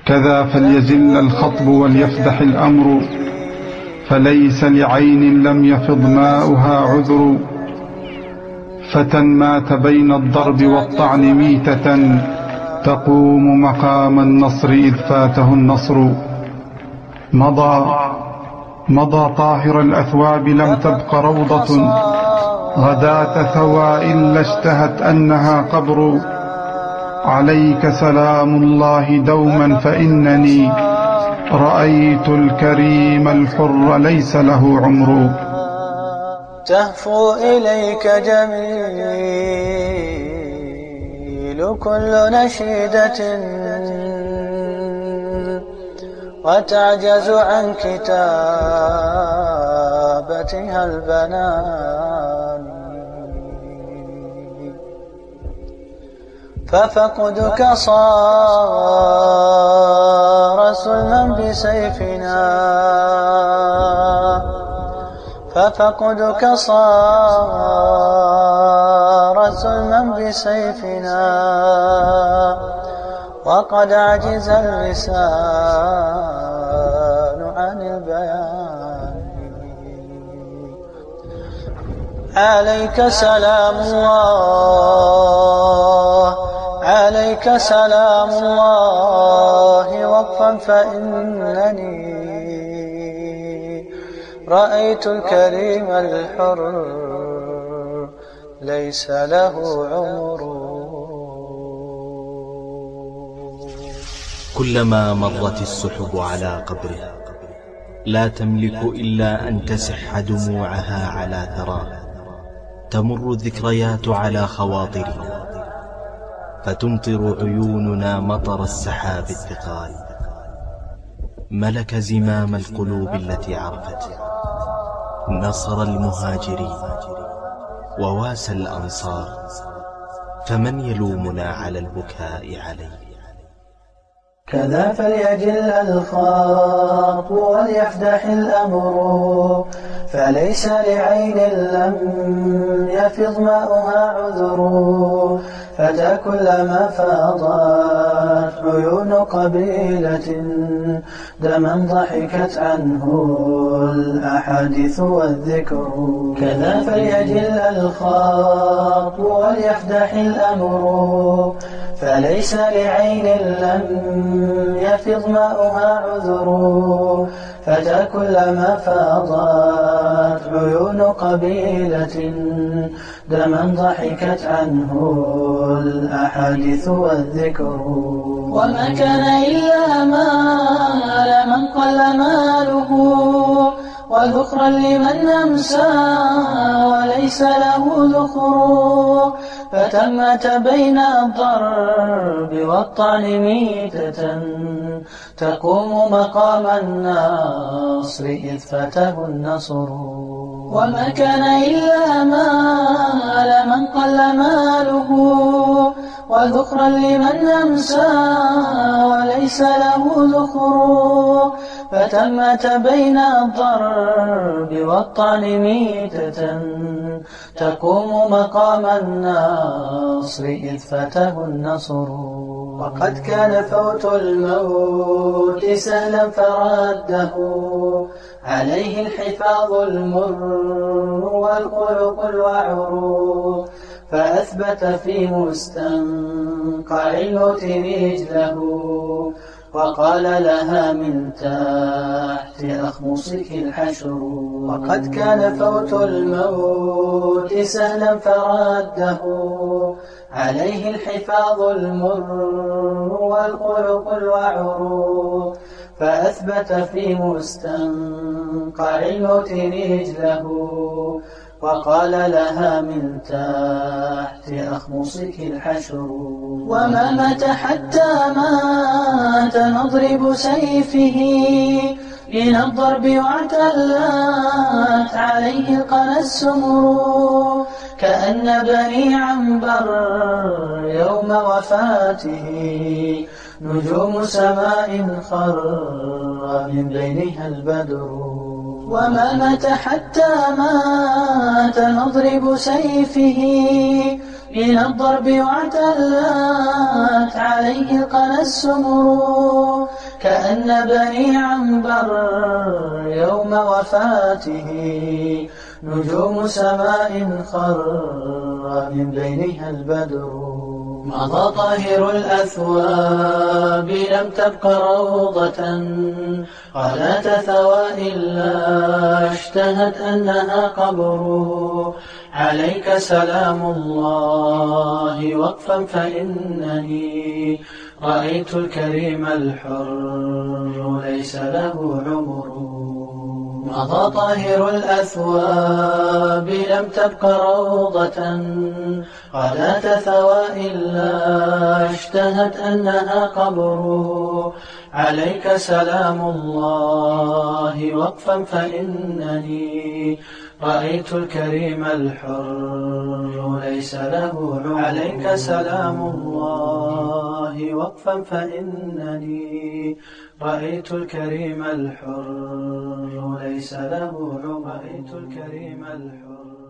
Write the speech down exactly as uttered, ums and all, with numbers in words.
كذا فليزل الخطب وليفدح الأمر، فليس لعين لم يفض ماؤها عذر. فتى مات بين الضرب والطعن ميتة، تقوم مقام النصر إذ فاته النصر. مضى مضى طاهر الأثواب لم تبق روضة، غداة ثوى إلا اشتهت أنها قبر. عليك سلام الله دوما فإنني رأيت الكريم الحر ليس له عمر. تهفو إليك جميل كل نشيدة، وتعجز عن كتابتها البنان. ففقدك صار سلما بسيفنا، ففقدك صار سلما بسيفنا، وقد عجز اللسان عن البيان. عليك سلام الله، عليك سلام الله وقفا فإنني رأيت الكريم الحر ليس له عمر. كلما مرت السحب على قبره لا تملك إلا أن تسح دموعها على ثراه. تمر الذكريات على خواطرنا فتمطر عيوننا مطر السحاب الثقال. ملك زمام القلوب التي عرفته، نصر المهاجرين وواسى الأنصار، فمن يلومنا على البكاء عليه؟ كذا فليجل الخاط وليفدح الأمر، فليس لعين لم يفض ماؤها عذر. فتى كلما فاضت عيون قبيلة دما ضحكت عنه الأحاديث والذكر. كذا فليجل الخاط وليفدح الأمر، فليس لعين لم يفض ماؤها عذر. فتى كلما فاضت عيون قبيلة دما ضحكت عنه الأحاديث والذكر. وما كان إلا مال من قل ماله، وذخرا لمن أمسى وليس له ذخر. فتمت بين الضرب والطعن ميتة، تقوم مقام النصر إذ فاته النصر. وما كان إلا مال من قل ماله، وذخرا لمن أمسى وليس له ذخر. فتمت بين الضرب والطعن ميتة، تقوم مقام النصر إذ فاته النصر. وقد كان فوت الموت سهلا فرده، عليه الحفاظ المر والخلق الوعر. فأثبت في مستنقع الموت رجله، وقال لها من تحت أخمصك الحشر. وقد كان فوت الموت سهلا فرده، عليه الحفاظ المر والخلق الوعر. فأثبت في مستنقع الموت رجله، وقال لها من تحت أخمصك الحشر. وما مات حتى مات نضرب سيفه من الضرب واعتلت عليه القنا السمر. كأن بني عنبر يوم وفاته نجوم سماء خر من بينها البدر. وما مات حتى مات نضرب سيفه من الضرب واعتلت عليه قنا السمر كأن بني عنبر يوم وفاته نجوم سماء خر من بينها البدر مضى طاهر الأثواب لم تبق روضة قد ثوى إلا اشتهت أنها قبر عليك سلام الله وقفا فإنني رأيت الكريم الحر ليس له عمر مضى طاهر الأثواب لم تبق روضة قد ثوى إلا اشتهت أنها قبر عليك سلام الله وقفا فإنني رأيت الكريم الحر ليس له عمر عليك سلام الله وقفا فإنني رأيت الكريم الحر ليس له عمر رأيت الكريم الحر